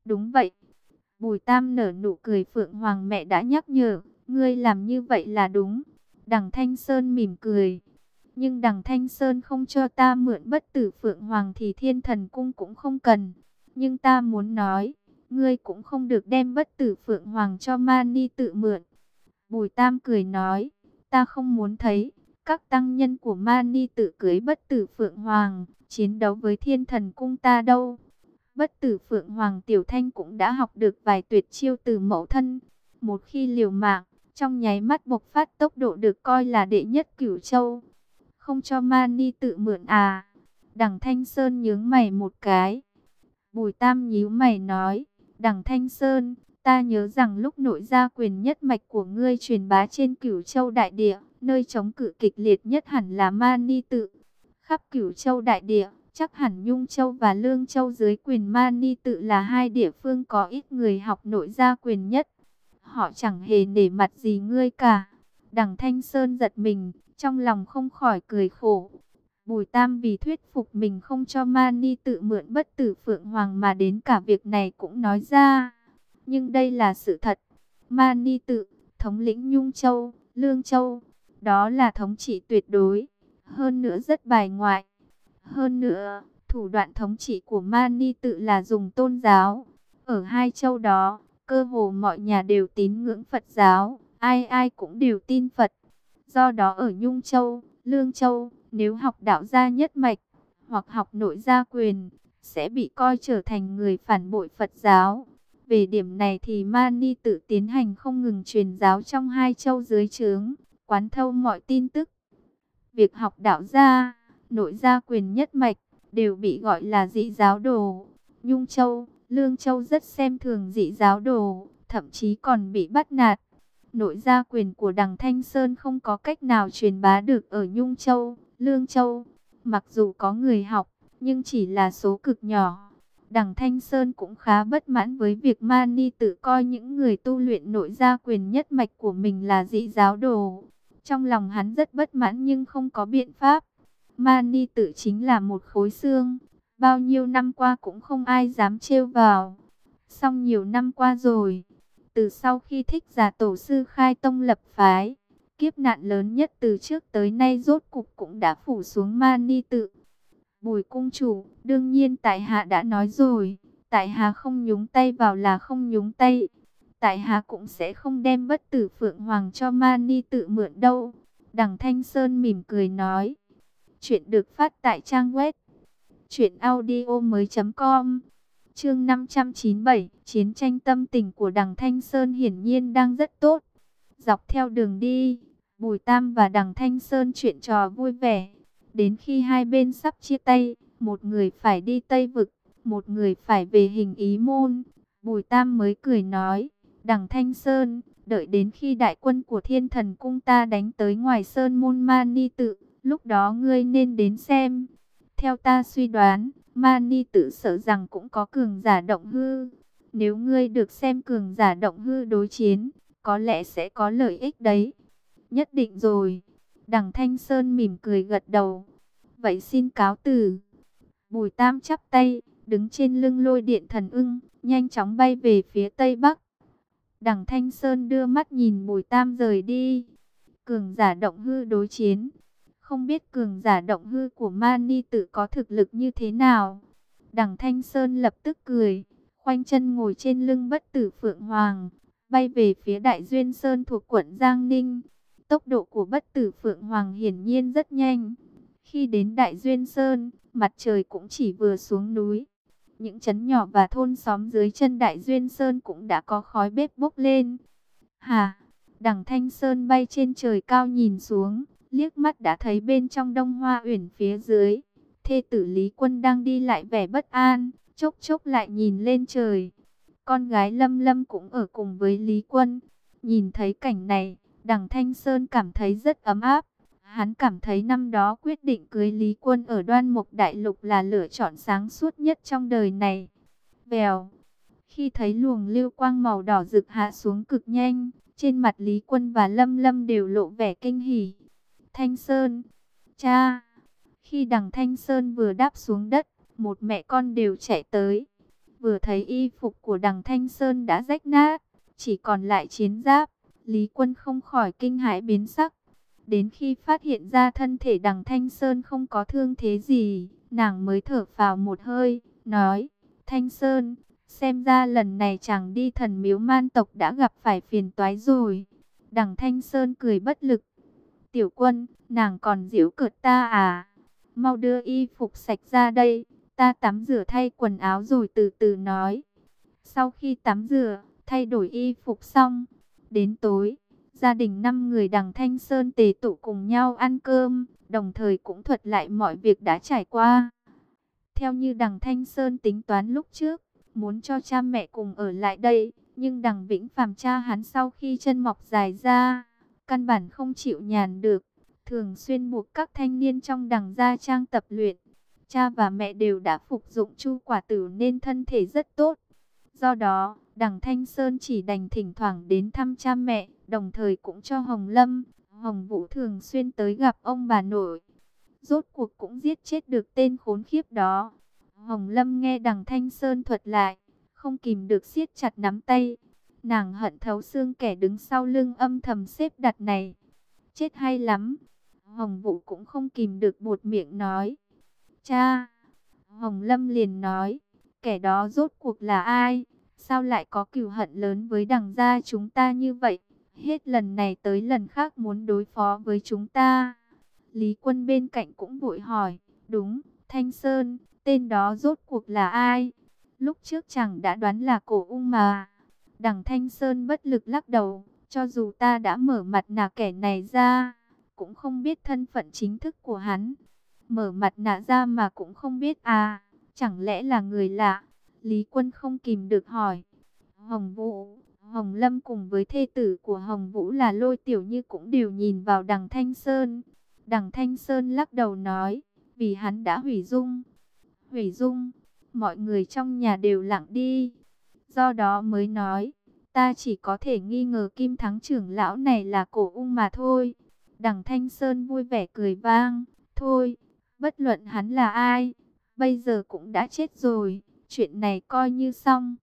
Đúng vậy. Bùi Tam nở nụ cười, Phượng Hoàng mẹ đã nhắc nhở, ngươi làm như vậy là đúng. Đằng Thanh Sơn mỉm cười. Nhưng đằng Thanh Sơn không cho ta mượn bất tử Phượng Hoàng thì Thiên Thần Cung cũng không cần. Nhưng ta muốn nói, ngươi cũng không được đem bất tử Phượng Hoàng cho Mani tự mượn. Bùi Tam cười nói, ta không muốn thấy các tăng nhân của Mani tự cưới bất tử Phượng Hoàng, chiến đấu với Thiên Thần Cung ta đâu. Bất tử Phượng Hoàng Tiểu Thanh cũng đã học được vài tuyệt chiêu từ mẫu thân. Một khi liều mạng, trong nháy mắt bộc phát tốc độ được coi là đệ nhất Cửu Châu. Không cho Mani tự mượn à? Đằng Thanh Sơn nhướng mày một cái. Bùi Tam nhíu mày nói, đằng Thanh Sơn, ta nhớ rằng lúc nội gia quyền nhất mạch của ngươi truyền bá trên Cửu Châu đại địa, nơi chống cự kịch liệt nhất hẳn là Mani tự. Khắp Cửu Châu đại địa, chắc hẳn Nhung Châu và Lương Châu dưới quyền Mani tự là hai địa phương có ít người học nội gia quyền nhất. Họ chẳng hề nể mặt gì ngươi cả. Đằng Thanh Sơn giật mình, trong lòng không khỏi cười khổ. Bùi Tam vì thuyết phục mình không cho Mani tự mượn bất tử Phượng Hoàng mà đến cả việc này cũng nói ra. Nhưng đây là sự thật. Mani tự, thống lĩnh Nhung Châu, Lương Châu, đó là thống trị tuyệt đối. Hơn nữa rất bài ngoại. Hơn nữa, thủ đoạn thống trị của Mani tự là dùng tôn giáo. Ở hai châu đó, cơ hồ mọi nhà đều tín ngưỡng Phật giáo, ai ai cũng đều tin Phật. Do đó ở Nhung Châu, Lương Châu, nếu học đạo gia nhất mạch, hoặc học nội gia quyền, sẽ bị coi trở thành người phản bội Phật giáo. Về điểm này thì Mani tự tiến hành không ngừng truyền giáo trong hai châu dưới trướng, quán thâu mọi tin tức. Việc học đạo gia, nội gia quyền nhất mạch, đều bị gọi là dị giáo đồ. Nhung Châu, Lương Châu rất xem thường dị giáo đồ, thậm chí còn bị bắt nạt. Nội gia quyền của đằng Thanh Sơn không có cách nào truyền bá được ở Nhung Châu, Lương Châu. Mặc dù có người học, nhưng chỉ là số cực nhỏ. Đằng Thanh Sơn cũng khá bất mãn với việc Mani tự coi những người tu luyện nội gia quyền nhất mạch của mình là dị giáo đồ. Trong lòng hắn rất bất mãn nhưng không có biện pháp. Mani tự chính là một khối xương, bao nhiêu năm qua cũng không ai dám trêu vào. Song nhiều năm qua rồi, từ sau khi Thích Giả tổ sư khai tông lập phái, kiếp nạn lớn nhất từ trước tới nay rốt cục cũng đã phủ xuống Mani tự. Bùi cung chủ, đương nhiên tại hạ đã nói rồi, tại hạ không nhúng tay vào là không nhúng tay. Tại hạ cũng sẽ không đem bất tử Phượng Hoàng cho Mani tự mượn đâu. Đằng Thanh Sơn mỉm cười nói. Chuyện được phát tại trang web truyệnaudiomoi.com. Chương 597, chiến tranh tâm tình của đằng Thanh Sơn hiển nhiên đang rất tốt. Dọc theo đường đi, Bùi Tam và đằng Thanh Sơn chuyện trò vui vẻ. Đến khi hai bên sắp chia tay, một người phải đi Tây Vực, một người phải về Hình Ý Môn, Bùi Tam mới cười nói, đằng Thanh Sơn, đợi đến khi đại quân của Thiên Thần Cung ta đánh tới ngoài Sơn Môn Mani tự, lúc đó ngươi nên đến xem. Theo ta suy đoán, Mani tự sợ rằng cũng có cường giả động hư. Nếu ngươi được xem cường giả động hư đối chiến, có lẽ sẽ có lợi ích đấy. Nhất định rồi. Đằng Thanh Sơn mỉm cười gật đầu. Vậy xin cáo từ. Bùi Tam chắp tay, đứng trên lưng lôi điện thần ưng, nhanh chóng bay về phía Tây Bắc. Đằng Thanh Sơn đưa mắt nhìn Bùi Tam rời đi. Cường giả động hư đối chiến. Không biết cường giả động hư của Mani tự có thực lực như thế nào. Đằng Thanh Sơn lập tức cười, khoanh chân ngồi trên lưng bất tử Phượng Hoàng, bay về phía Đại Duyên Sơn thuộc quận Giang Ninh. Tốc độ của bất tử Phượng Hoàng hiển nhiên rất nhanh. Khi đến Đại Duyên Sơn, mặt trời cũng chỉ vừa xuống núi. Những trấn nhỏ và thôn xóm dưới chân Đại Duyên Sơn cũng đã có khói bếp bốc lên. Hà, đằng Thanh Sơn bay trên trời cao nhìn xuống, liếc mắt đã thấy bên trong Đông Hoa Uyển phía dưới, thê tử Lý Quân đang đi lại vẻ bất an, chốc chốc lại nhìn lên trời. Con gái Lâm Lâm cũng ở cùng với Lý Quân. Nhìn thấy cảnh này, đằng Thanh Sơn cảm thấy rất ấm áp. Hắn cảm thấy năm đó quyết định cưới Lý Quân ở Đoan Mục Đại Lục là lựa chọn sáng suốt nhất trong đời này. Vèo, khi thấy luồng lưu quang màu đỏ rực hạ xuống cực nhanh, trên mặt Lý Quân và Lâm Lâm đều lộ vẻ kinh hỉ. Thanh Sơn, cha! Khi đằng Thanh Sơn vừa đáp xuống đất, một mẹ con đều chạy tới. Vừa thấy y phục của Đằng Thanh Sơn đã rách nát, chỉ còn lại chiến giáp, Lý Quân không khỏi kinh hãi biến sắc. Đến khi phát hiện ra thân thể Đằng Thanh Sơn không có thương thế gì, nàng mới thở phào một hơi, nói: Thanh Sơn, xem ra lần này chàng đi Thần Miếu Man tộc đã gặp phải phiền toái rồi. Đằng Thanh Sơn cười bất lực: Tiểu Quân, nàng còn giễu cợt ta à? Mau đưa y phục sạch ra đây, ta tắm rửa thay quần áo rồi từ từ nói. Sau khi tắm rửa, thay đổi y phục xong, đến tối, gia đình 5 người Đằng Thanh Sơn tề tụ cùng nhau ăn cơm, đồng thời cũng thuật lại mọi việc đã trải qua. Theo như Đằng Thanh Sơn tính toán lúc trước, muốn cho cha mẹ cùng ở lại đây, nhưng Đằng Vĩnh Phàm cha hắn sau khi chân mọc dài ra, căn bản không chịu nhàn được, thường xuyên buộc các thanh niên trong Đằng gia trang tập luyện. Cha và mẹ đều đã phục dụng chu quả tử nên thân thể rất tốt. Do đó, Đằng Thanh Sơn chỉ đành thỉnh thoảng đến thăm cha mẹ, đồng thời cũng cho Hồng Lâm, Hồng Vũ thường xuyên tới gặp ông bà nội. Rốt cuộc cũng giết chết được tên khốn khiếp đó. Hồng Lâm nghe Đằng Thanh Sơn thuật lại, không kìm được siết chặt nắm tay. Nàng hận thấu xương kẻ đứng sau lưng âm thầm xếp đặt này. Chết hay lắm. Hồng Vũ cũng không kìm được buột miệng nói: Cha! Hồng Lâm liền nói: Kẻ đó rốt cuộc là ai? Sao lại có cừu hận lớn với Đằng gia chúng ta như vậy? Hết lần này tới lần khác muốn đối phó với chúng ta. Lý Quân bên cạnh cũng vội hỏi: Đúng, Thanh Sơn, tên đó rốt cuộc là ai? Lúc trước chẳng đã đoán là Cổ Ung mà. Đằng Thanh Sơn bất lực lắc đầu: Cho dù ta đã mở mặt nạ kẻ này ra, cũng không biết thân phận chính thức của hắn. Mở mặt nạ ra mà cũng không biết à? Chẳng lẽ là người lạ? Lý Quân không kìm được hỏi. Hồng Vũ, Hồng Lâm cùng với thê tử của Hồng Vũ là Lôi Tiểu Như cũng đều nhìn vào Đằng Thanh Sơn. Đằng Thanh Sơn lắc đầu nói: Vì hắn đã hủy dung. Hủy dung? Mọi người trong nhà đều lặng đi. Do đó mới nói: Ta chỉ có thể nghi ngờ Kim Thắng trưởng lão này là Cổ Ung mà thôi. Đằng Thanh Sơn vui vẻ cười vang: Thôi, bất luận hắn là ai, bây giờ cũng đã chết rồi, chuyện này coi như xong.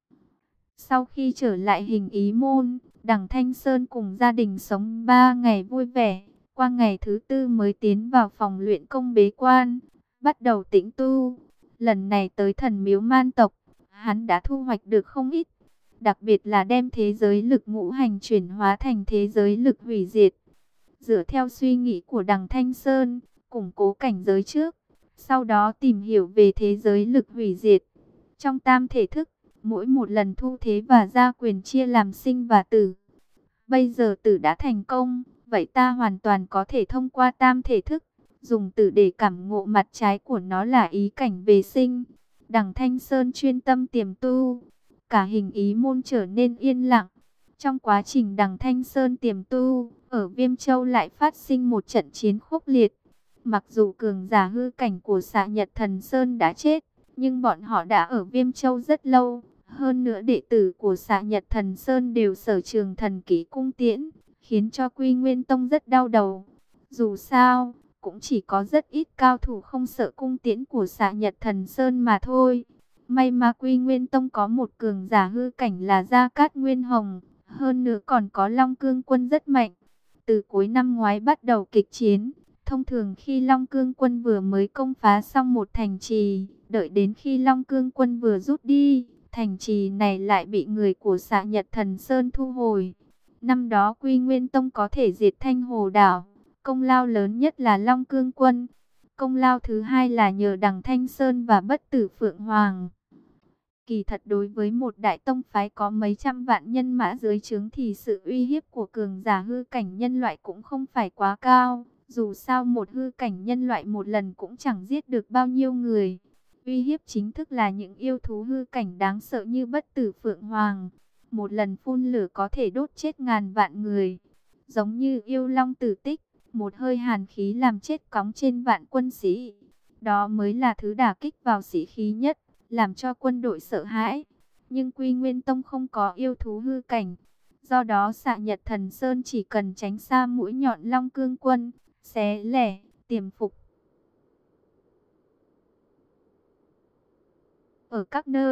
Sau khi trở lại Hình Ý Môn, Đằng Thanh Sơn cùng gia đình sống 3 ngày vui vẻ. Qua ngày thứ 4 mới tiến vào phòng luyện công bế quan, bắt đầu tĩnh tu. Lần này tới Thần Miếu Man tộc, hắn đã thu hoạch được không ít. Đặc biệt là đem thế giới lực ngũ hành chuyển hóa thành thế giới lực hủy diệt. Dựa theo suy nghĩ của Đằng Thanh Sơn, củng cố cảnh giới trước, sau đó tìm hiểu về thế giới lực hủy diệt. Trong tam thể thức, mỗi một lần thu thế và gia quyền chia làm sinh và tử. Bây giờ tử đã thành công, vậy ta hoàn toàn có thể thông qua tam thể thức, dùng tử để cảm ngộ mặt trái của nó là ý cảnh về sinh. Đằng Thanh Sơn chuyên tâm tiềm tu, cả Hình Ý Môn trở nên yên lặng. Trong quá trình Đằng Thanh Sơn tiềm tu, ở Viêm Châu lại phát sinh một trận chiến khốc liệt. Mặc dù cường giả hư cảnh của Xạ Nhật Thần Sơn đã chết, nhưng bọn họ đã ở Viêm Châu rất lâu. Hơn nữa đệ tử của Xạ Nhật Thần Sơn đều sở trường thần kỹ cung tiễn, khiến cho Quy Nguyên Tông rất đau đầu. Dù sao, cũng chỉ có rất ít cao thủ không sợ cung tiễn của Xạ Nhật Thần Sơn mà thôi. May mà Quy Nguyên Tông có một cường giả hư cảnh là Gia Cát Nguyên Hồng, hơn nữa còn có Long Cương Quân rất mạnh. Từ cuối năm ngoái bắt đầu kịch chiến, thông thường khi Long Cương Quân vừa mới công phá xong một thành trì, đợi đến khi Long Cương Quân vừa rút đi, thành trì này lại bị người của Xạ Nhật Thần Sơn thu hồi. Năm đó Quy Nguyên Tông có thể diệt Thanh Hồ Đảo, công lao lớn nhất là Long Cương Quân. Công lao thứ hai là nhờ Đằng Thanh Sơn và Bất Tử Phượng Hoàng. Kỳ thật đối với một đại tông phái có mấy trăm vạn nhân mã dưới trướng thì sự uy hiếp của cường giả hư cảnh nhân loại cũng không phải quá cao. Dù sao một hư cảnh nhân loại một lần cũng chẳng giết được bao nhiêu người. Uy hiếp chính thức là những yêu thú hư cảnh đáng sợ như Bất Tử Phượng Hoàng. Một lần phun lửa có thể đốt chết ngàn vạn người. Giống như yêu long tử tích, một hơi hàn khí làm chết cóng trên vạn quân sĩ. Đó mới là thứ đả kích vào sĩ khí nhất, làm cho quân đội sợ hãi. Nhưng Quy Nguyên Tông không có yêu thú hư cảnh. Do đó Xạ Nhật Thần Sơn chỉ cần tránh xa mũi nhọn Long Cương Quân, xé lẻ, tiềm phục. Ở các nơi,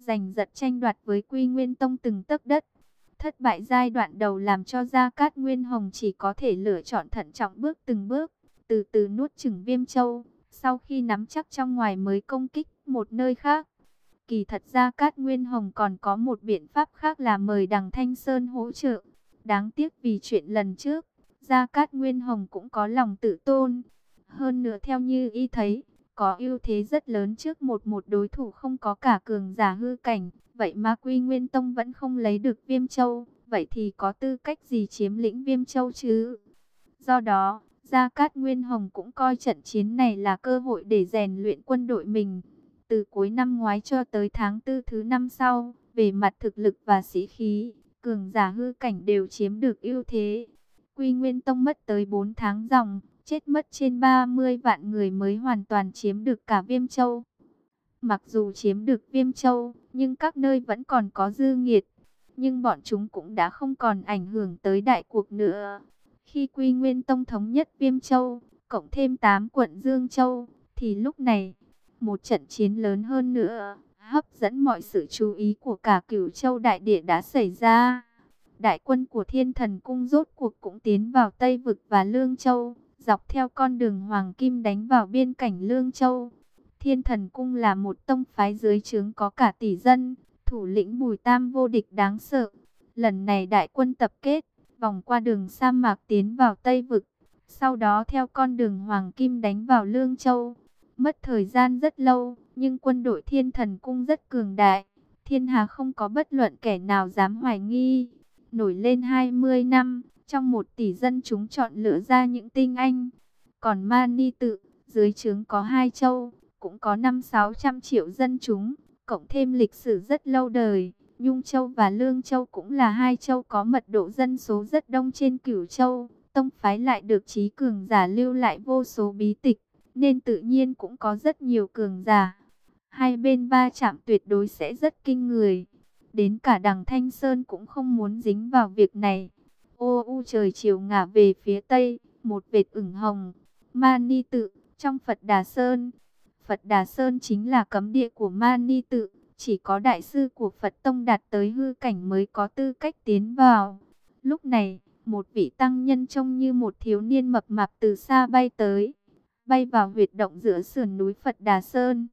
giành giật tranh đoạt với Quy Nguyên Tông từng tấc đất. Thất bại giai đoạn đầu làm cho Gia Cát Nguyên Hồng chỉ có thể lựa chọn thận trọng bước từng bước, từ từ nuốt chửng Viêm Châu, sau khi nắm chắc trong ngoài mới công kích một nơi khác. Kỳ thật Gia Cát Nguyên Hồng còn có một biện pháp khác là mời Đằng Thanh Sơn hỗ trợ. Đáng tiếc vì chuyện lần trước, Gia Cát Nguyên Hồng cũng có lòng tự tôn. Hơn nữa theo như y thấy, có ưu thế rất lớn trước một đối thủ không có cả cường giả hư cảnh. Vậy mà Quy Nguyên Tông vẫn không lấy được Viêm Châu, vậy thì có tư cách gì chiếm lĩnh Viêm Châu chứ? Do đó, Gia Cát Nguyên Hồng cũng coi trận chiến này là cơ hội để rèn luyện quân đội mình. Từ cuối năm ngoái cho tới tháng 4 thứ năm sau, về mặt thực lực và sĩ khí, cường giả hư cảnh đều chiếm được ưu thế. Quy Nguyên Tông mất tới 4 tháng ròng, chết mất trên 30 vạn người mới hoàn toàn chiếm được cả Viêm Châu. Mặc dù chiếm được Viêm Châu, nhưng các nơi vẫn còn có dư nghiệt. Nhưng bọn chúng cũng đã không còn ảnh hưởng tới đại cuộc nữa. Khi Quy Nguyên Tông thống nhất Viêm Châu, cộng thêm 8 quận Dương Châu, thì lúc này, một trận chiến lớn hơn nữa, hấp dẫn mọi sự chú ý của cả Cửu Châu đại địa đã xảy ra. Đại quân của Thiên Thần Cung rốt cuộc cũng tiến vào Tây Vực và Lương Châu, dọc theo con đường Hoàng Kim đánh vào biên cảnh Lương Châu. Thiên Thần Cung là một tông phái dưới trướng có cả tỷ dân, thủ lĩnh Bùi Tam vô địch đáng sợ. Lần này đại quân tập kết, vòng qua đường sa mạc tiến vào Tây Vực, sau đó theo con đường Hoàng Kim đánh vào Lương Châu. Mất thời gian rất lâu, nhưng quân đội Thiên Thần Cung rất cường đại. Thiên hà không có bất luận kẻ nào dám hoài nghi. Nổi lên 20 năm, trong 1 tỷ dân chúng chọn lựa ra những tinh anh. Còn Mani Tự, dưới trướng có 2 châu, cũng có 500-600 triệu dân chúng, cộng thêm lịch sử rất lâu đời. Nhung Châu và Lương Châu cũng là 2 châu có mật độ dân số rất đông trên Cửu Châu. Tông phái lại được trí cường giả lưu lại vô số bí tịch, nên tự nhiên cũng có rất nhiều cường giả. Hai bên va chạm tuyệt đối sẽ rất kinh người. Đến cả Đằng Thanh Sơn cũng không muốn dính vào việc này. Ô u trời chiều ngả về phía tây, một vệt ửng hồng. Mani Tự, trong Phật Đà Sơn. Phật Đà Sơn chính là cấm địa của Mani Tự. Chỉ có đại sư của Phật Tông đạt tới hư cảnh mới có tư cách tiến vào. Lúc này, một vị tăng nhân trông như một thiếu niên mập mạp từ xa bay tới. Bay vào huyệt động giữa sườn núi Phật Đà Sơn.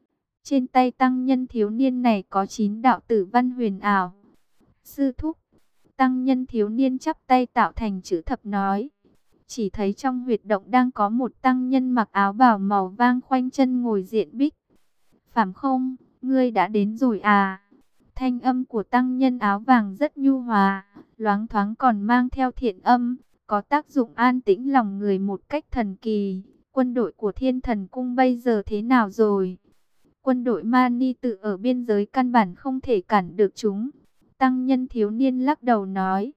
Trên tay tăng nhân thiếu niên này có 9 đạo tử văn huyền ảo. Sư thúc, tăng nhân thiếu niên chắp tay tạo thành chữ thập nói. Chỉ thấy trong huyệt động đang có một tăng nhân mặc áo bào màu vang khoanh chân ngồi diện bích. Phàm Không, ngươi đã đến rồi à? Thanh âm của tăng nhân áo vàng rất nhu hòa, loáng thoáng còn mang theo thiện âm, có tác dụng an tĩnh lòng người một cách thần kỳ. Quân đội của Thiên Thần Cung bây giờ thế nào rồi? Quân đội Mani Tự ở biên giới căn bản không thể cản được chúng. Tăng nhân thiếu niên lắc đầu nói,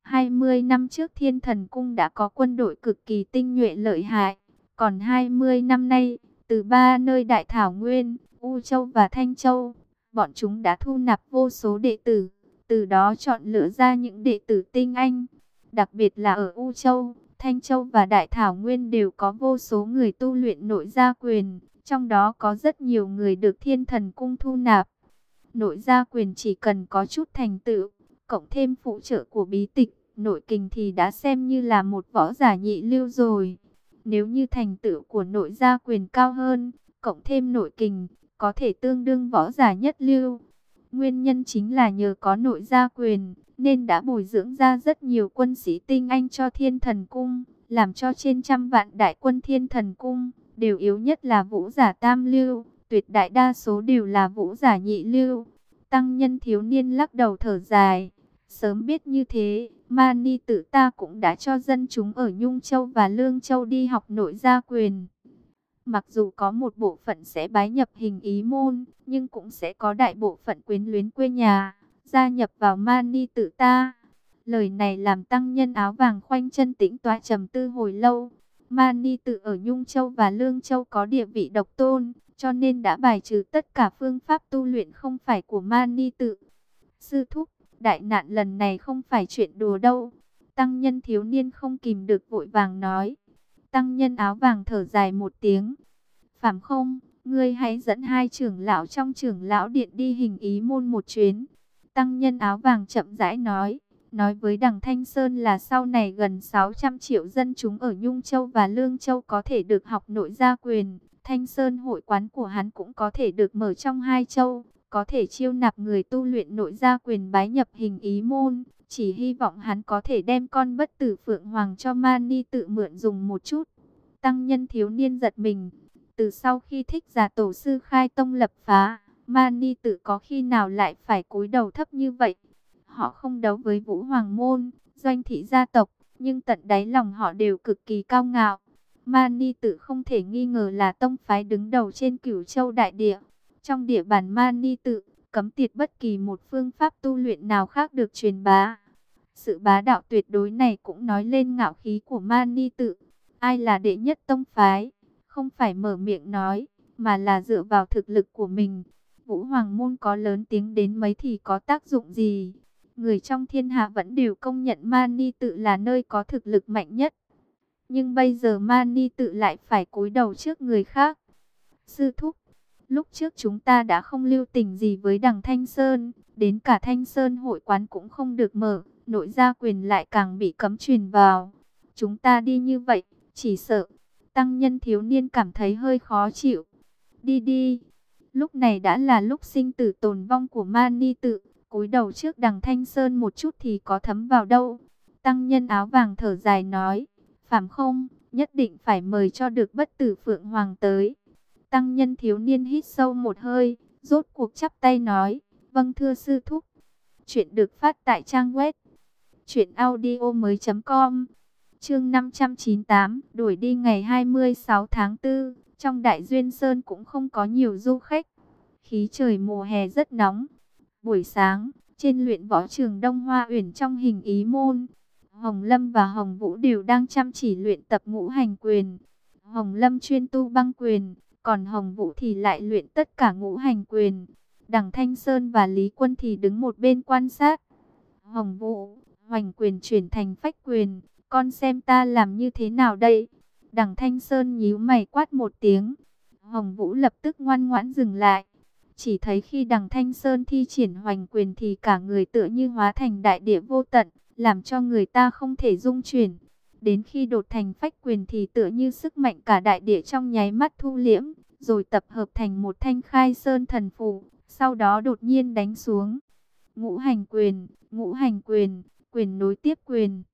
20 năm trước Thiên Thần Cung đã có quân đội cực kỳ tinh nhuệ lợi hại. Còn 20 năm nay, từ 3 nơi Đại Thảo Nguyên, U Châu và Thanh Châu, bọn chúng đã thu nạp vô số đệ tử, từ đó chọn lựa ra những đệ tử tinh anh. Đặc biệt là ở U Châu, Thanh Châu và Đại Thảo Nguyên đều có vô số người tu luyện nội gia quyền, trong đó có rất nhiều người được Thiên Thần Cung thu nạp. Nội gia quyền chỉ cần có chút thành tựu, cộng thêm phụ trợ của bí tịch, nội kình thì đã xem như là một võ giả nhị lưu rồi. Nếu như thành tựu của nội gia quyền cao hơn, cộng thêm nội kình, có thể tương đương võ giả nhất lưu. Nguyên nhân chính là nhờ có nội gia quyền, nên đã bồi dưỡng ra rất nhiều quân sĩ tinh anh cho Thiên Thần Cung, làm cho trên 100 vạn đại quân Thiên Thần Cung, đều yếu nhất là vũ giả tam lưu, tuyệt đại đa số đều là vũ giả nhị lưu. Tăng nhân thiếu niên lắc đầu thở dài, sớm biết như thế, Mani Tự ta cũng đã cho dân chúng ở Nhung Châu và Lương Châu đi học nội gia quyền. Mặc dù có một bộ phận sẽ bái nhập hình ý môn, nhưng cũng sẽ có đại bộ phận quyến luyến quê nhà, gia nhập vào Mani Tự ta. Lời này làm tăng nhân áo vàng khoanh chân tĩnh tọa trầm tư hồi lâu. Mani Tự ở Nhung Châu và Lương Châu có địa vị độc tôn, cho nên đã bài trừ tất cả phương pháp tu luyện không phải của Mani Tự. Sư thúc, đại nạn lần này không phải chuyện đùa đâu. Tăng nhân thiếu niên không kìm được vội vàng nói. Tăng nhân áo vàng thở dài một tiếng. Phàm Không, ngươi hãy dẫn hai trưởng lão trong trưởng lão điện đi Hình Ý môn một chuyến. Tăng nhân áo vàng chậm rãi nói với Đằng Thanh Sơn là sau này gần 600 triệu dân chúng ở Nhung Châu và Lương Châu có thể được học nội gia quyền. Thanh Sơn hội quán của hắn cũng có thể được mở trong hai châu, có thể chiêu nạp người tu luyện nội gia quyền bái nhập Hình Ý môn. Chỉ hy vọng hắn có thể đem con bất tử Phượng Hoàng cho Mani tự mượn dùng một chút. Tăng nhân thiếu niên giật mình. Từ sau khi Thích Giả tổ sư khai tông lập phá, Mani tự có khi nào lại phải cúi đầu thấp như vậy? Họ không đấu với Vũ Hoàng môn, Doanh thị gia tộc, nhưng tận đáy lòng họ đều cực kỳ cao ngạo. Mani tự không thể nghi ngờ là tông phái đứng đầu trên Cửu Châu đại địa. Trong địa bàn Mani tự, cấm tiệt bất kỳ một phương pháp tu luyện nào khác được truyền bá. Sự bá đạo tuyệt đối này cũng nói lên ngạo khí của Mani tự. Ai là đệ nhất tông phái? Không phải mở miệng nói, mà là dựa vào thực lực của mình. Vũ Hoàng môn có lớn tiếng đến mấy thì có tác dụng gì? Người trong thiên hạ vẫn đều công nhận Mani tự là nơi có thực lực mạnh nhất. Nhưng bây giờ Mani tự lại phải cúi đầu trước người khác. Sư thúc, lúc trước chúng ta đã không lưu tình gì với Đằng Thanh Sơn, đến cả Thanh Sơn hội quán cũng không được mở, nội gia quyền lại càng bị cấm truyền vào. Chúng ta đi như vậy, chỉ sợ tăng nhân thiếu niên cảm thấy hơi khó chịu. Đi đi, lúc này đã là lúc sinh tử tồn vong của Mani tự, cúi đầu trước Đằng Thanh Sơn một chút thì có thấm vào đâu. Tăng nhân áo vàng thở dài nói, Phạm không, nhất định phải mời cho được bất tử Phượng Hoàng tới. Tăng nhân thiếu niên hít sâu một hơi, rốt cuộc chắp tay nói, vâng thưa sư thúc. Chuyện được phát tại trang web truyệnaudiomoi.com. Chương 598, đuổi đi ngày 26 tháng 4, trong Đại Duyên Sơn cũng không có nhiều du khách. Khí trời mùa hè rất nóng. Buổi sáng, trên luyện võ trường Đông Hoa Uyển trong Hình Ý môn, Hồng Lâm và Hồng Vũ đều đang chăm chỉ luyện tập ngũ hành quyền. Hồng Lâm chuyên tu băng quyền, còn Hồng Vũ thì lại luyện tất cả ngũ hành quyền. Đằng Thanh Sơn và Lý Quân thì đứng một bên quan sát. Hồng Vũ, hoành quyền chuyển thành phách quyền, con xem ta làm như thế nào đây? Đằng Thanh Sơn nhíu mày quát một tiếng. Hồng Vũ lập tức ngoan ngoãn dừng lại. Chỉ thấy khi Đằng Thanh Sơn thi triển hoành quyền thì cả người tựa như hóa thành đại địa vô tận, làm cho người ta không thể dung chuyển. Đến khi đột thành phách quyền thì tựa như sức mạnh cả đại địa trong nháy mắt thu liễm, rồi tập hợp thành một thanh khai sơn thần phù, sau đó đột nhiên đánh xuống. Ngũ hành quyền, quyền nối tiếp quyền.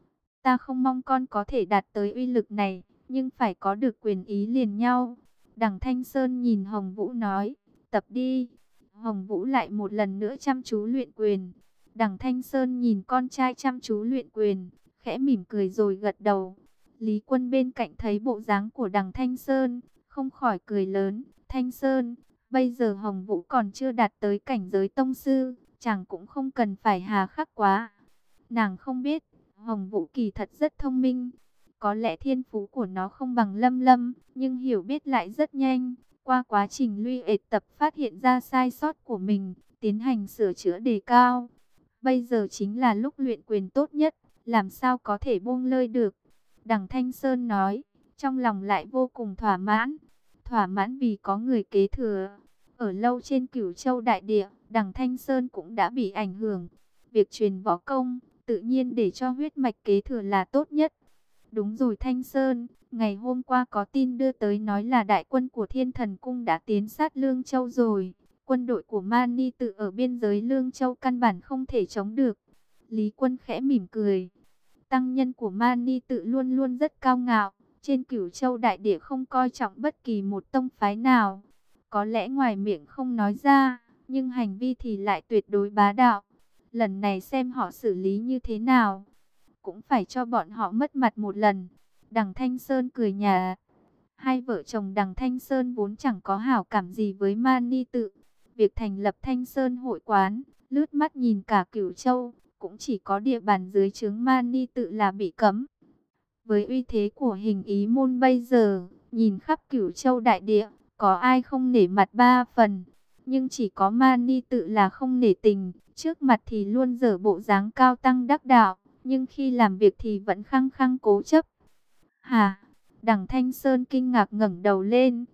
Ta không mong con có thể đạt tới uy lực này, nhưng phải có được quyền ý liền nhau. Đằng Thanh Sơn nhìn Hồng Vũ nói, tập đi. Hồng Vũ lại một lần nữa chăm chú luyện quyền. Đằng Thanh Sơn nhìn con trai chăm chú luyện quyền, khẽ mỉm cười rồi gật đầu. Lý Quân bên cạnh thấy bộ dáng của Đằng Thanh Sơn, không khỏi cười lớn. Thanh Sơn, bây giờ Hồng Vũ còn chưa đạt tới cảnh giới tông sư, chàng cũng không cần phải hà khắc quá. Nàng không biết, Hồng Vũ kỳ thật rất thông minh. Có lẽ thiên phú của nó không bằng Lâm Lâm, nhưng hiểu biết lại rất nhanh. Qua quá trình luyện tập phát hiện ra sai sót của mình, tiến hành sửa chữa đề cao. Bây giờ chính là lúc luyện quyền tốt nhất, làm sao có thể buông lơi được. Đằng Thanh Sơn nói, trong lòng lại vô cùng thỏa mãn. Thỏa mãn vì có người kế thừa. Ở lâu trên Cửu Châu đại địa, Đằng Thanh Sơn cũng đã bị ảnh hưởng. Việc truyền võ công, tự nhiên để cho huyết mạch kế thừa là tốt nhất. Đúng rồi Thanh Sơn, ngày hôm qua có tin đưa tới nói là đại quân của Thiên Thần Cung đã tiến sát Lương Châu rồi. Quân đội của Mani tự ở biên giới Lương Châu căn bản không thể chống được. Lý Quân khẽ mỉm cười. Tăng nhân của Mani tự luôn luôn rất cao ngạo. Trên Cửu Châu đại địa không coi trọng bất kỳ một tông phái nào. Có lẽ ngoài miệng không nói ra, nhưng hành vi thì lại tuyệt đối bá đạo. Lần này xem họ xử lý như thế nào. Cũng phải cho bọn họ mất mặt một lần. Đằng Thanh Sơn cười nhạt. Hai vợ chồng Đằng Thanh Sơn vốn chẳng có hảo cảm gì với Mani tự. Việc thành lập Thanh Sơn hội quán, lướt mắt nhìn cả Cửu Châu, cũng chỉ có địa bàn dưới trướng Mani tự là bị cấm. Với uy thế của Hình Ý môn bây giờ, nhìn khắp Cửu Châu đại địa, có ai không nể mặt ba phần. Nhưng chỉ có Mani tự là không nể tình, trước mặt thì luôn dở bộ dáng cao tăng đắc đạo, nhưng khi làm việc thì vẫn khăng khăng cố chấp. Hả? Đằng Thanh Sơn kinh ngạc ngẩng đầu lên.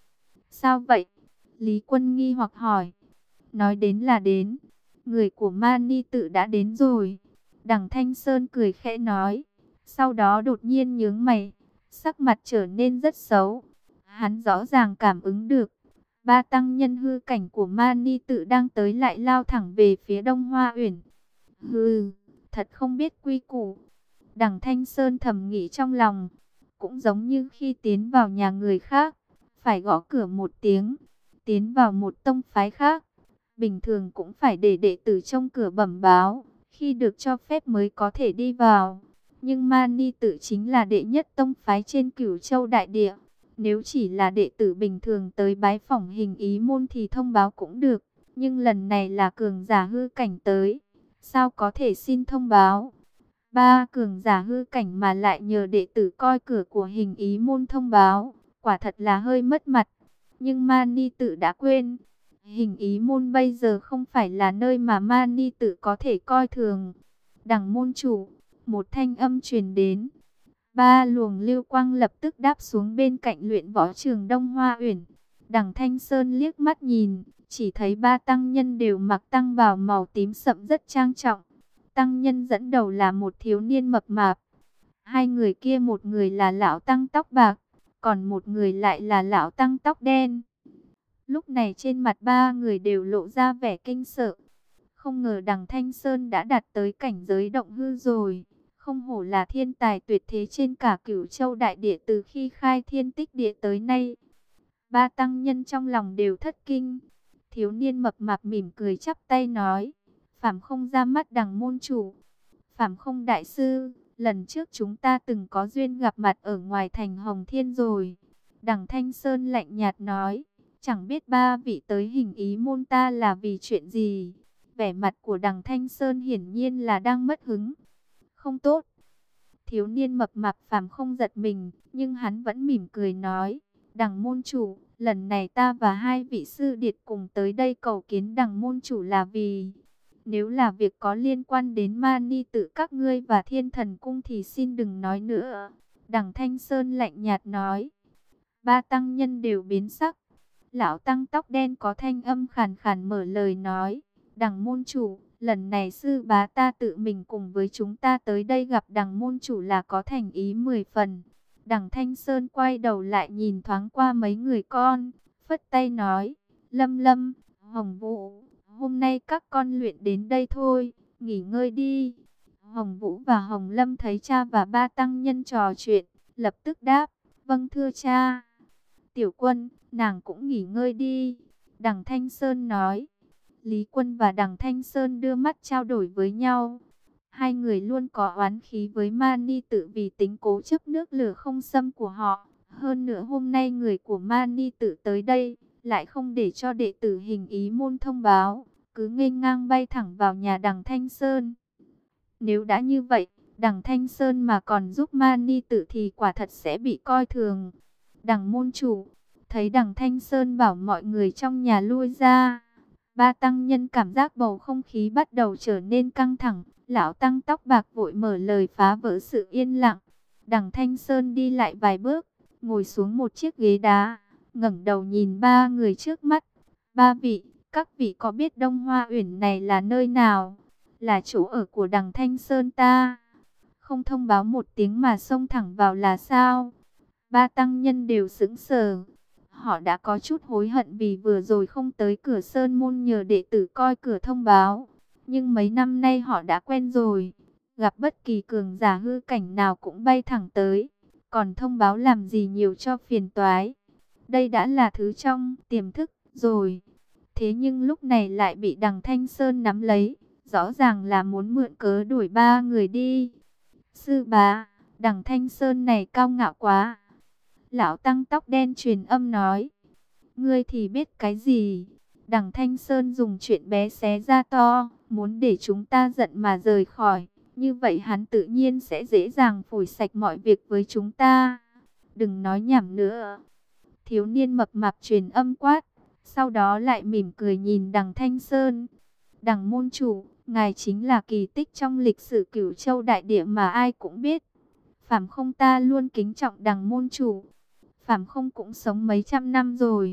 Sao vậy? Lý Quân nghi hoặc hỏi. Nói đến là đến. Người của Mani Tự đã đến rồi. Đằng Thanh Sơn cười khẽ nói. Sau đó đột nhiên nhướng mày. Sắc mặt trở nên rất xấu. Hắn rõ ràng cảm ứng được. Ba tăng nhân hư cảnh của Mani Tự đang tới lại lao thẳng về phía Đông Hoa Uyển. Hừ, thật không biết quy củ. Đằng Thanh Sơn thầm nghĩ trong lòng. Cũng giống như khi tiến vào nhà người khác, phải gõ cửa một tiếng. Tiến vào một tông phái khác, bình thường cũng phải để đệ tử trong cửa bẩm báo, khi được cho phép mới có thể đi vào. Nhưng Mani Tự chính là đệ nhất tông phái trên Cửu Châu đại địa. Nếu chỉ là đệ tử bình thường tới bái phỏng Hình Ý môn thì thông báo cũng được. Nhưng lần này là cường giả hư cảnh tới, sao có thể xin thông báo? Ba cường giả hư cảnh mà lại nhờ đệ tử coi cửa của Hình Ý môn thông báo, quả thật là hơi mất mặt. Nhưng Mani Tự đã quên, Hình Ý môn bây giờ không phải là nơi mà Mani Tự có thể coi thường. Đằng môn chủ, một thanh âm truyền đến. Ba luồng lưu quang lập tức đáp xuống bên cạnh luyện võ trường Đông Hoa Uyển. Đằng Thanh Sơn liếc mắt nhìn, chỉ thấy ba tăng nhân đều mặc tăng bào màu tím sậm rất trang trọng. Tăng nhân dẫn đầu là một thiếu niên mập mạp. Hai người kia, một người là lão tăng tóc bạc, còn một người lại là lão tăng tóc đen. Lúc này trên mặt ba người đều lộ ra vẻ kinh sợ. Không ngờ đằng Thanh Sơn đã đạt tới cảnh giới động hư rồi. Không hổ là thiên tài tuyệt thế trên cả Cửu Châu đại địa từ khi khai thiên tích địa tới nay. Ba tăng nhân trong lòng đều thất kinh. Thiếu niên mập mạp mỉm cười chắp tay nói: Phàm không ra mắt đằng môn chủ. Phàm không đại sư, lần trước chúng ta từng có duyên gặp mặt ở ngoài thành Hồng Thiên rồi. Đằng Thanh Sơn lạnh nhạt nói: Chẳng biết ba vị tới Hình Ý môn ta là vì chuyện gì? Vẻ mặt của đằng Thanh Sơn hiển nhiên là đang mất hứng. Không tốt. Thiếu niên mập mạp Phàm không giật mình, nhưng hắn vẫn mỉm cười nói: Đằng môn chủ, lần này ta và hai vị sư điệt cùng tới đây cầu kiến đằng môn chủ là vì... Nếu là việc có liên quan đến Mani Tự các ngươi và Thiên Thần Cung thì xin đừng nói nữa. Đằng Thanh Sơn lạnh nhạt nói. Ba tăng nhân đều biến sắc. Lão tăng tóc đen có thanh âm khàn khàn mở lời nói: Đằng môn chủ, lần này sư bá ta tự mình cùng với chúng ta tới đây gặp đằng môn chủ là có thành ý 10 phần. Đằng Thanh Sơn quay đầu lại nhìn thoáng qua mấy người con, phất tay nói: Lâm Lâm, Hồng Vũ, hôm nay các con luyện đến đây thôi, nghỉ ngơi đi. Hồng Vũ và Hồng Lâm thấy cha và ba tăng nhân trò chuyện, lập tức đáp: Vâng thưa cha. Tiểu Quân, nàng cũng nghỉ ngơi đi. Đằng Thanh Sơn nói. Lý Quân và đằng Thanh Sơn đưa mắt trao đổi với nhau. Hai người luôn có oán khí với Mani Tự vì tính cố chấp nước lửa không xâm của họ. Hơn nữa hôm nay người của Mani Tự tới đây, lại không để cho đệ tử Hình Ý môn thông báo, cứ nghênh ngang bay thẳng vào nhà đằng Thanh Sơn. Nếu đã như vậy, đằng Thanh Sơn mà còn giúp Mani Tự thì quả thật sẽ bị coi thường. Đằng môn chủ, thấy đằng Thanh Sơn bảo mọi người trong nhà lui ra, ba tăng nhân cảm giác bầu không khí bắt đầu trở nên căng thẳng. Lão tăng tóc bạc vội mở lời phá vỡ sự yên lặng. Đằng Thanh Sơn đi lại vài bước, ngồi xuống một chiếc ghế đá, ngẩng đầu nhìn ba người trước mắt. Ba vị, các vị có biết Đông Hoa Uyển này là nơi nào? Là chỗ ở của đằng Thanh Sơn ta. Không thông báo một tiếng mà xông thẳng vào là sao? Ba tăng nhân đều sững sờ. Họ đã có chút hối hận vì vừa rồi không tới cửa sơn môn nhờ đệ tử coi cửa thông báo. Nhưng mấy năm nay họ đã quen rồi. Gặp bất kỳ cường giả hư cảnh nào cũng bay thẳng tới. Còn thông báo làm gì nhiều cho phiền toái. Đây đã là thứ trong tiềm thức rồi. Thế nhưng lúc này lại bị đằng Thanh Sơn nắm lấy. Rõ ràng là muốn mượn cớ đuổi ba người đi. Sư bá, đằng Thanh Sơn này cao ngạo quá. Lão tăng tóc đen truyền âm nói. Ngươi thì biết cái gì? Đằng Thanh Sơn dùng chuyện bé xé ra to, muốn để chúng ta giận mà rời khỏi. Như vậy hắn tự nhiên sẽ dễ dàng phủi sạch mọi việc với chúng ta. Đừng nói nhảm nữa. Thiếu niên mập mạp truyền âm quát. Sau đó lại mỉm cười nhìn đằng Thanh Sơn. Đằng môn chủ, ngài chính là kỳ tích trong lịch sử Cửu Châu đại địa mà ai cũng biết. Phàm không ta luôn kính trọng đằng môn chủ. Phàm không cũng sống mấy trăm năm rồi,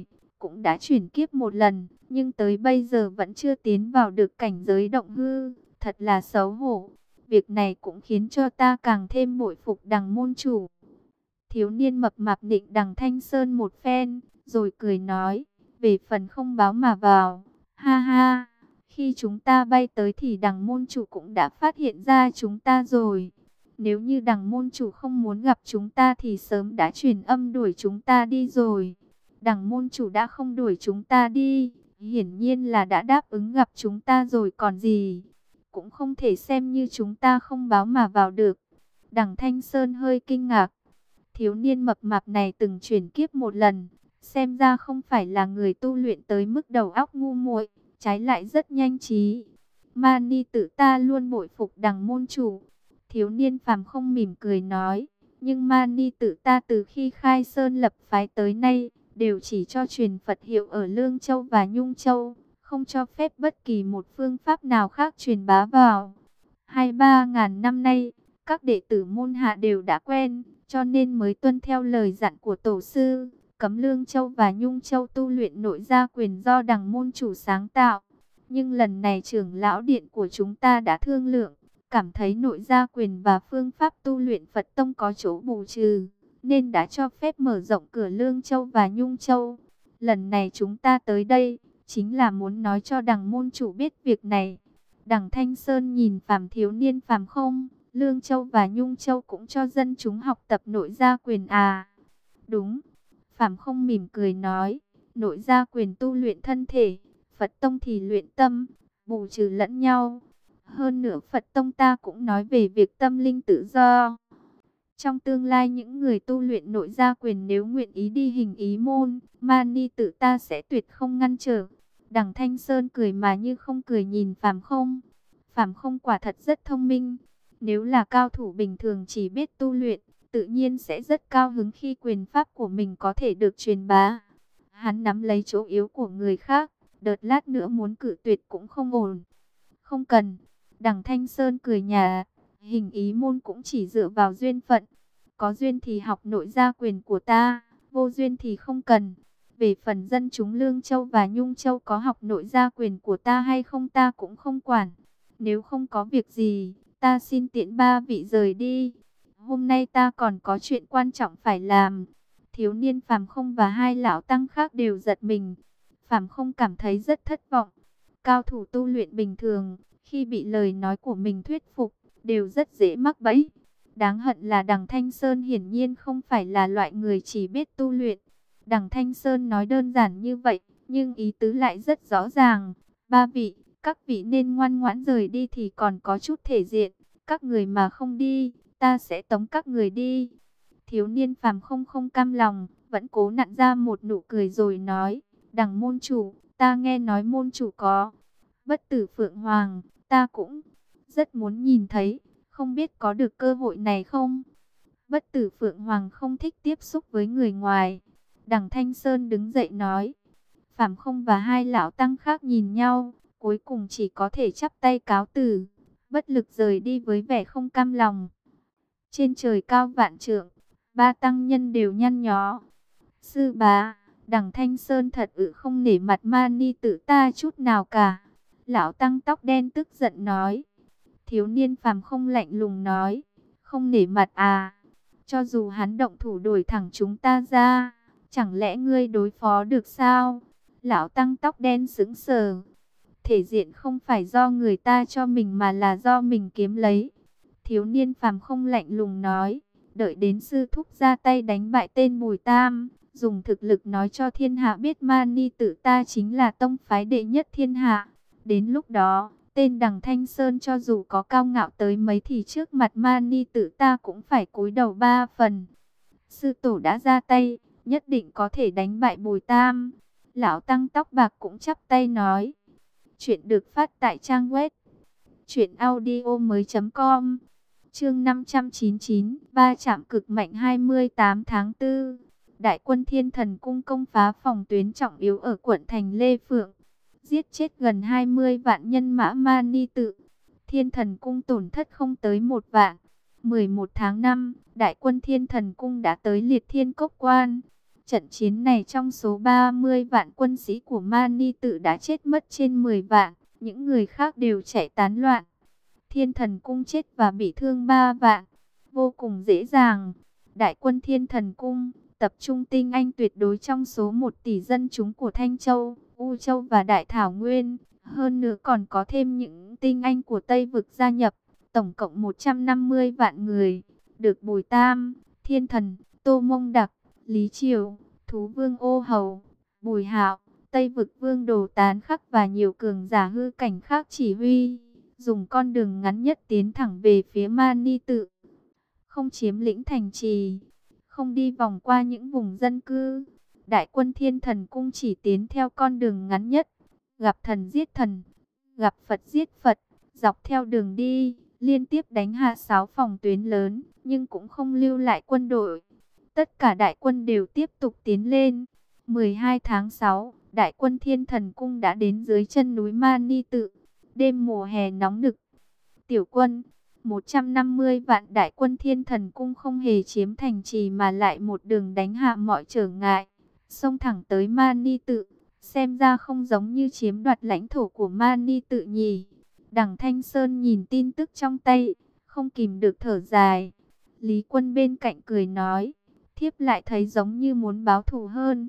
cũng đã chuyển kiếp một lần, nhưng tới bây giờ vẫn chưa tiến vào được cảnh giới động hư, thật là xấu hổ. Việc này cũng khiến cho ta càng thêm bội phục Đằng môn chủ. Thiếu niên mập mạp nịnh Đằng Thanh Sơn một phen, rồi cười nói, về phần không báo mà vào, ha ha, khi chúng ta bay tới thì Đằng môn chủ cũng đã phát hiện ra chúng ta rồi. Nếu như Đằng môn chủ không muốn gặp chúng ta thì sớm đã truyền âm đuổi chúng ta đi rồi. Đằng môn chủ đã không đuổi chúng ta đi, hiển nhiên là đã đáp ứng gặp chúng ta rồi còn gì. Cũng không thể xem như chúng ta không báo mà vào được. Đằng Thanh Sơn hơi kinh ngạc. Thiếu niên mập mạp này từng chuyển kiếp một lần, xem ra không phải là người tu luyện tới mức đầu óc ngu muội, trái lại rất nhanh trí. Mani tự ta luôn bội phục Đằng môn chủ. Thiếu niên phàm không mỉm cười nói, nhưng Mani tự ta từ khi khai sơn lập phái tới nay, đều chỉ cho truyền Phật hiệu ở Lương Châu và Nhung Châu, không cho phép bất kỳ một phương pháp nào khác truyền bá vào. 2-3 ngàn năm nay, các đệ tử môn hạ đều đã quen, cho nên mới tuân theo lời dặn của tổ sư, cấm Lương Châu và Nhung Châu tu luyện nội gia quyền do Đằng môn chủ sáng tạo. Nhưng lần này trưởng lão điện của chúng ta đã thương lượng, cảm thấy nội gia quyền và phương pháp tu luyện Phật tông có chỗ bù trừ, nên đã cho phép mở rộng cửa Lương Châu và Nhung Châu. Lần này chúng ta tới đây, chính là muốn nói cho Đằng môn chủ biết việc này. Đằng Thanh Sơn nhìn phàm thiếu niên phàm không, Lương Châu và Nhung Châu cũng cho dân chúng học tập nội gia quyền à? Đúng. Phàm không mỉm cười nói, nội gia quyền tu luyện thân thể, Phật tông thì luyện tâm, bù trừ lẫn nhau. Hơn nữa Phật tông ta cũng nói về việc tâm linh tự do. Trong tương lai những người tu luyện nội gia quyền nếu nguyện ý đi hình ý môn, Mani tự ta sẽ tuyệt không ngăn trở. Đằng Thanh Sơn cười mà như không cười nhìn Phàm không. Phàm không quả thật rất thông minh. Nếu là cao thủ bình thường chỉ biết tu luyện, tự nhiên sẽ rất cao hứng khi quyền pháp của mình có thể được truyền bá. Hắn nắm lấy chỗ yếu của người khác, đợt lát nữa muốn cự tuyệt cũng không ổn. Không cần. Đằng Thanh Sơn cười nhạt, hình ý môn cũng chỉ dựa vào duyên phận. Có duyên thì học nội gia quyền của ta, vô duyên thì không cần. Về phần dân chúng Lương Châu và Nhung Châu có học nội gia quyền của ta hay không ta cũng không quản. Nếu không có việc gì, ta xin tiễn ba vị rời đi. Hôm nay ta còn có chuyện quan trọng phải làm. Thiếu niên Phàm không và hai lão tăng khác đều giật mình. Phàm không cảm thấy rất thất vọng. Cao thủ tu luyện bình thường, khi bị lời nói của mình thuyết phục, đều rất dễ mắc bẫy. Đáng hận là Đằng Thanh Sơn hiển nhiên không phải là loại người chỉ biết tu luyện. Đằng Thanh Sơn nói đơn giản như vậy, nhưng ý tứ lại rất rõ ràng. Ba vị, các vị nên ngoan ngoãn rời đi thì còn có chút thể diện. Các người mà không đi, ta sẽ tống các người đi. Thiếu niên Phàm không cam lòng, vẫn cố nặn ra một nụ cười rồi nói, Đằng môn chủ, ta nghe nói môn chủ có Bất Tử Phượng Hoàng, ta cũng rất muốn nhìn thấy, không biết có được cơ hội này không? Bất Tử Phượng Hoàng không thích tiếp xúc với người ngoài. Đằng Thanh Sơn đứng dậy nói. Phàm không và hai lão tăng khác nhìn nhau, cuối cùng chỉ có thể chắp tay cáo từ, bất lực rời đi với vẻ không cam lòng. Trên trời cao vạn trượng, ba tăng nhân đều nhăn nhó. Sư bá, Đằng Thanh Sơn thật không nể mặt Mani tự ta chút nào cả. Lão tăng tóc đen tức giận nói. Thiếu niên Phàm không lạnh lùng nói, không nể mặt à? Cho dù hắn động thủ đuổi thẳng chúng ta ra, chẳng lẽ ngươi đối phó được sao? Lão tăng tóc đen sững sờ. Thể diện không phải do người ta cho mình mà là do mình kiếm lấy. Thiếu niên Phàm không lạnh lùng nói, đợi đến sư thúc ra tay đánh bại tên Bùi Tam, dùng thực lực nói cho thiên hạ biết Mani tự ta chính là tông phái đệ nhất thiên hạ. Đến lúc đó, tên Đằng Thanh Sơn cho dù có cao ngạo tới mấy thì trước mặt Mani tự ta cũng phải cúi đầu 3 phần. Sư tổ đã ra tay, nhất định có thể đánh bại Bùi Tam. Lão tăng tóc bạc cũng chắp tay nói. Chuyện được phát tại trang web truyệnaudiomoi.com. Chương 599, ba chạm cực mạnh 28 tháng 4. Đại quân Thiên Thần cung công phá phòng tuyến trọng yếu ở quận thành Lê Phượng, giết chết gần 20 vạn nhân mã Mani tự. Thiên Thần cung tổn thất không tới 1 vạn. 11 tháng 5, đại quân Thiên Thần cung đã tới Liệt Thiên Cốc Quan. Trận chiến này trong số 30 vạn quân sĩ của Mani Tự đã chết mất trên 10 vạn, những người khác đều chạy tán loạn. Thiên Thần Cung chết và bị thương 3 vạn, vô cùng dễ dàng. Đại quân Thiên Thần Cung tập trung tinh anh tuyệt đối trong số 1 tỷ dân chúng của Thanh Châu, U Châu và Đại Thảo Nguyên. Hơn nữa còn có thêm những tinh anh của Tây Vực gia nhập, tổng cộng 150 vạn người. Được Bùi Tam, Thiên Thần, Tô Mông Đặc, Lý Triều, Thú Vương Ô Hầu, Bùi Hạo, Tây Vực Vương Đồ Tán Khắc và nhiều cường giả hư cảnh khác chỉ huy, dùng con đường ngắn nhất tiến thẳng về phía Mani Tự. Không chiếm lĩnh thành trì, không đi vòng qua những vùng dân cư. Đại quân Thiên Thần Cung chỉ tiến theo con đường ngắn nhất, gặp thần giết thần, gặp Phật giết Phật, dọc theo đường đi, liên tiếp đánh hạ 6 phòng tuyến lớn, nhưng cũng không lưu lại quân đội. Tất cả đại quân đều tiếp tục tiến lên. 12 tháng 6, đại quân Thiên Thần Cung đã đến dưới chân núi Mani Tự. Đêm mùa hè nóng nực. Tiểu quân, 150 vạn đại quân Thiên Thần Cung không hề chiếm thành trì mà lại một đường đánh hạ mọi trở ngại, xông thẳng tới Mani Tự. Xem ra không giống như chiếm đoạt lãnh thổ của Mani Tự nhỉ. Đằng Thanh Sơn nhìn tin tức trong tay, không kìm được thở dài. Lý Quân bên cạnh cười nói, thiếp lại thấy giống như muốn báo thù hơn.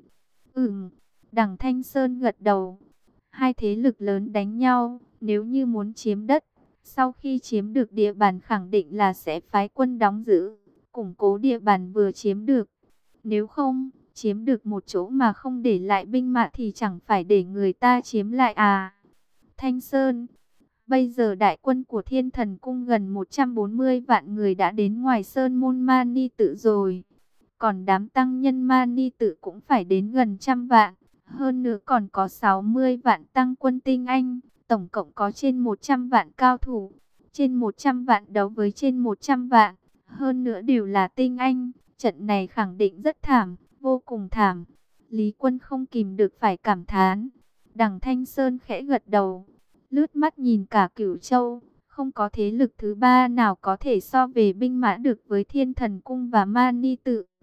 Đằng Thanh Sơn gật đầu. Hai thế lực lớn đánh nhau, nếu như muốn chiếm đất, sau khi chiếm được địa bàn khẳng định là sẽ phái quân đóng giữ, củng cố địa bàn vừa chiếm được. Nếu không, chiếm được một chỗ mà không để lại binh mã thì chẳng phải để người ta chiếm lại à. Thanh Sơn, bây giờ đại quân của Thiên Thần Cung gần 140 vạn người đã đến ngoài sơn môn Mani Tự rồi. Còn đám tăng nhân Mani Tự cũng phải đến gần 100 vạn. Hơn nữa còn có 60 vạn tăng quân tinh anh. Tổng cộng có trên 100 vạn cao thủ. Trên 100 vạn đấu với trên 100 vạn. Hơn nữa đều là tinh anh. Trận này khẳng định rất thảm, vô cùng thảm. Lý Quân không kìm được phải cảm thán. Đằng Thanh Sơn khẽ gật đầu. Lướt mắt nhìn cả Cửu Châu, không có thế lực thứ ba nào có thể so về binh mã được với Thiên Thần Cung và Mani Tự.